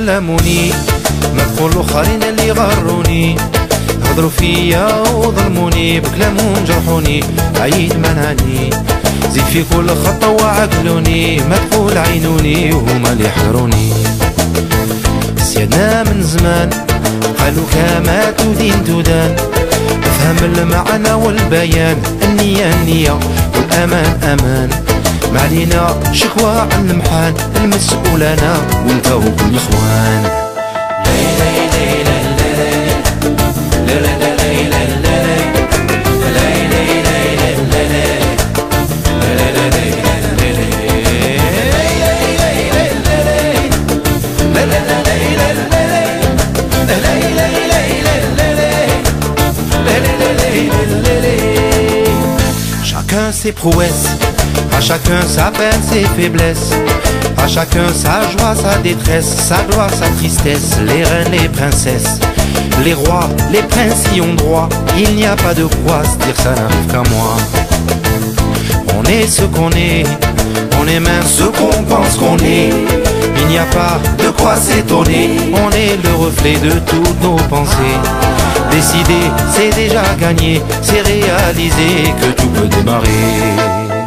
لاموني ما تقول الاخرين اللي غروني هضروا فيا وظلموني بكلامهم جرحوني عيد منعني زيد في كل خطة وعقلوني ما تقول عينوني وهما اللي حضروني سيادنا من زمان قالوا كما تدين تدان افهم المعنى والبيان النية النية والأمان أمان ما علينا شكوى عن المحان المسؤول أنا وانت وكل الإخوان Chacun ses prouesses, à chacun sa peine, ses faiblesses, à chacun sa joie, sa détresse, sa gloire, sa tristesse, les reines, les princesses, les rois, les princes y ont droit, il n'y a pas de quoi se dire ça n'arrive qu'à moi. On est ce qu'on est, on est même ce qu'on pense qu'on est, il n'y a pas de quoi s'étonner, on est le reflet de toutes nos pensées. Décider, c'est déjà gagné, c'est réaliser que tout peut démarrer.